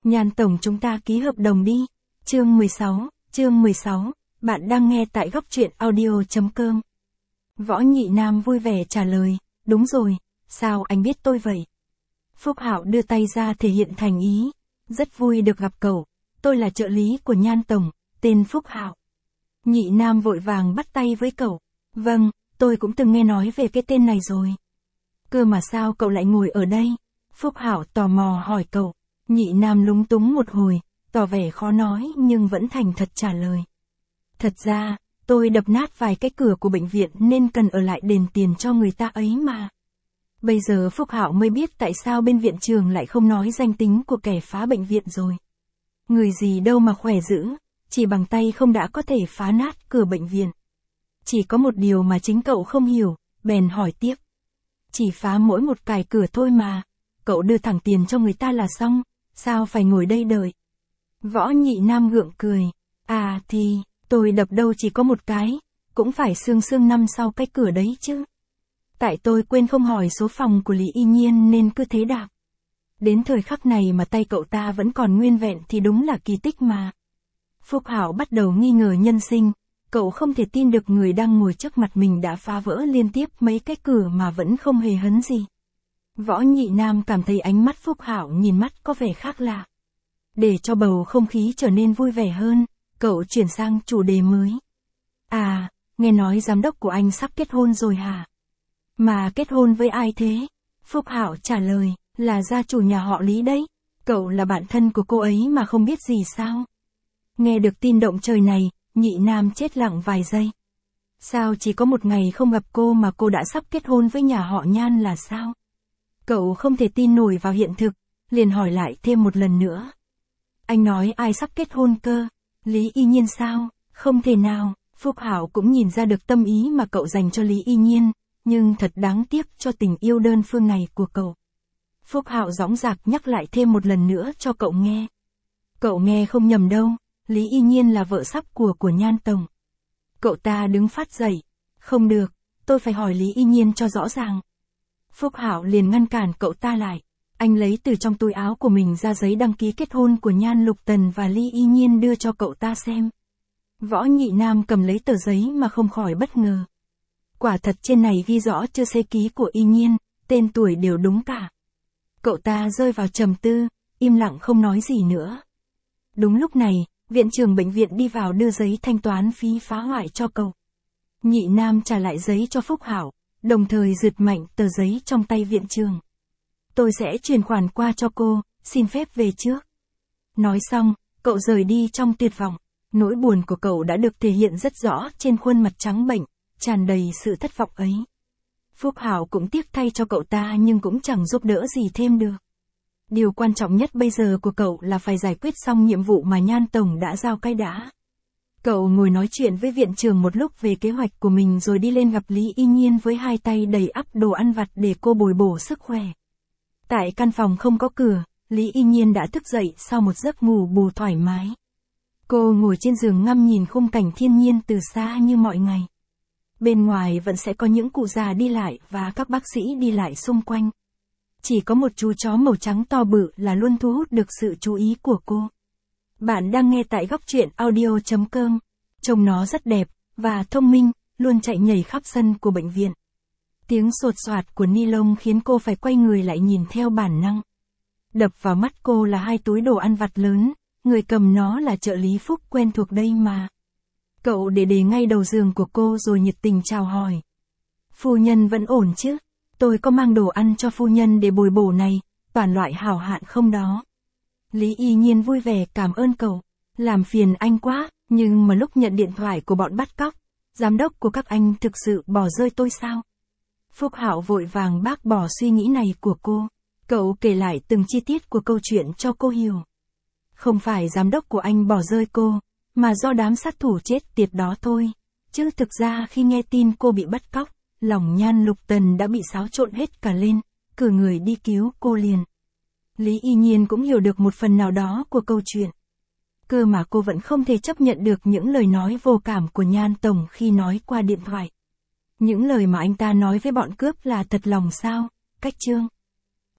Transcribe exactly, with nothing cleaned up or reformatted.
Nhan tổng chúng ta ký hợp đồng đi. Chương mười sáu, chương mười sáu, bạn đang nghe tại góc truyện audio chấm com. Võ Nhị Nam vui vẻ trả lời, đúng rồi, sao anh biết tôi vậy? Phúc Hạo đưa tay ra thể hiện thành ý, rất vui được gặp cậu, tôi là trợ lý của Nhan tổng, tên Phúc Hạo. Nhị Nam vội vàng bắt tay với cậu, vâng, tôi cũng từng nghe nói về cái tên này rồi. Cơ mà sao cậu lại ngồi ở đây? Phúc Hạo tò mò hỏi cậu. Nhị Nam lúng túng một hồi, tỏ vẻ khó nói nhưng vẫn thành thật trả lời. Thật ra, tôi đập nát vài cái cửa của bệnh viện nên cần ở lại đền tiền cho người ta ấy mà. Bây giờ Phúc Hạo mới biết tại sao bên viện trường lại không nói danh tính của kẻ phá bệnh viện rồi. Người gì đâu mà khỏe dữ, chỉ bằng tay không đã có thể phá nát cửa bệnh viện. Chỉ có một điều mà chính cậu không hiểu, bèn hỏi tiếp. Chỉ phá mỗi một cài cửa thôi mà, cậu đưa thẳng tiền cho người ta là xong, sao phải ngồi đây đợi? Võ Nhị Nam gượng cười, à thì, tôi đập đâu chỉ có một cái, cũng phải xương xương năm sau cái cửa đấy chứ. Tại tôi quên không hỏi số phòng của Lý Y Nhiên nên cứ thế đạp. Đến thời khắc này mà tay cậu ta vẫn còn nguyên vẹn thì đúng là kỳ tích mà. Phúc Hạo bắt đầu nghi ngờ nhân sinh, cậu không thể tin được người đang ngồi trước mặt mình đã phá vỡ liên tiếp mấy cái cửa mà vẫn không hề hấn gì. Võ Nhị Nam cảm thấy ánh mắt Phúc Hạo nhìn mắt có vẻ khác lạ. Để cho bầu không khí trở nên vui vẻ hơn, cậu chuyển sang chủ đề mới. À, nghe nói giám đốc của anh sắp kết hôn rồi hả? Mà kết hôn với ai thế? Phúc Hạo trả lời, là gia chủ nhà họ Lý đấy. Cậu là bạn thân của cô ấy mà không biết gì sao? Nghe được tin động trời này, Nhị Nam chết lặng vài giây. Sao chỉ có một ngày không gặp cô mà cô đã sắp kết hôn với nhà họ Nhan là sao? Cậu không thể tin nổi vào hiện thực, liền hỏi lại thêm một lần nữa. Anh nói ai sắp kết hôn cơ? Lý Y Nhiên sao? Không thể nào. Phúc Hạo cũng nhìn ra được tâm ý mà cậu dành cho Lý Y Nhiên, nhưng thật đáng tiếc cho tình yêu đơn phương này của cậu. Phúc Hạo dõng dạc nhắc lại thêm một lần nữa cho cậu nghe. Cậu nghe không nhầm đâu, Lý Y Nhiên là vợ sắp của của Nhan tổng. Cậu ta đứng phát dậy. Không được, tôi phải hỏi Lý Y Nhiên cho rõ ràng. Phúc Hạo liền ngăn cản cậu ta lại. Anh lấy từ trong túi áo của mình ra giấy đăng ký kết hôn của Nhan Lục Tần và Lý Y Nhiên đưa cho cậu ta xem. Võ Nhị Nam cầm lấy tờ giấy mà không khỏi bất ngờ. Quả thật trên này ghi rõ chữ xê ký của Y Nhiên, tên tuổi đều đúng cả. Cậu ta rơi vào trầm tư, im lặng không nói gì nữa. Đúng lúc này, viện trưởng bệnh viện đi vào đưa giấy thanh toán phí phá hoại cho cậu. Nhị Nam trả lại giấy cho Phúc Hạo, đồng thời giật mạnh tờ giấy trong tay viện trưởng. Tôi sẽ chuyển khoản qua cho cô, xin phép về trước. Nói xong, cậu rời đi trong tuyệt vọng. Nỗi buồn của cậu đã được thể hiện rất rõ trên khuôn mặt trắng bệch, tràn đầy sự thất vọng ấy. Phúc Hạo cũng tiếc thay cho cậu ta nhưng cũng chẳng giúp đỡ gì thêm được. Điều quan trọng nhất bây giờ của cậu là phải giải quyết xong nhiệm vụ mà Nhan tổng đã giao cái đã. Cậu ngồi nói chuyện với viện trưởng một lúc về kế hoạch của mình rồi đi lên gặp Lý Y Nhiên với hai tay đầy ắp đồ ăn vặt để cô bồi bổ sức khỏe. Tại căn phòng không có cửa, Lý Y Nhiên đã thức dậy sau một giấc ngủ bù thoải mái. Cô ngồi trên giường ngắm nhìn khung cảnh thiên nhiên từ xa như mọi ngày. Bên ngoài vẫn sẽ có những cụ già đi lại và các bác sĩ đi lại xung quanh. Chỉ có một chú chó màu trắng to bự là luôn thu hút được sự chú ý của cô. Bạn đang nghe tại góc truyện audio chấm com. Trông nó rất đẹp và thông minh, luôn chạy nhảy khắp sân của bệnh viện. Tiếng sột soạt của ni lông khiến cô phải quay người lại nhìn theo bản năng. Đập vào mắt cô là hai túi đồ ăn vặt lớn, người cầm nó là trợ lý Phúc quen thuộc đây mà. Cậu để đề ngay đầu giường của cô rồi nhiệt tình chào hỏi. Phu nhân vẫn ổn chứ? Tôi có mang đồ ăn cho phu nhân để bồi bổ này, toàn loại hảo hạn không đó. Lý Y Nhiên vui vẻ cảm ơn cậu. Làm phiền anh quá, nhưng mà lúc nhận điện thoại của bọn bắt cóc, giám đốc của các anh thực sự bỏ rơi tôi sao? Phúc Hạo vội vàng bác bỏ suy nghĩ này của cô. Cậu kể lại từng chi tiết của câu chuyện cho cô hiểu. Không phải giám đốc của anh bỏ rơi cô, mà do đám sát thủ chết tiệt đó thôi. Chứ thực ra khi nghe tin cô bị bắt cóc, lòng Nhan Lục Tần đã bị xáo trộn hết cả lên, cử người đi cứu cô liền. Lý Y Nhiên cũng hiểu được một phần nào đó của câu chuyện. Cơ mà cô vẫn không thể chấp nhận được những lời nói vô cảm của Nhan tổng khi nói qua điện thoại. Những lời mà anh ta nói với bọn cướp là thật lòng sao? Cách chương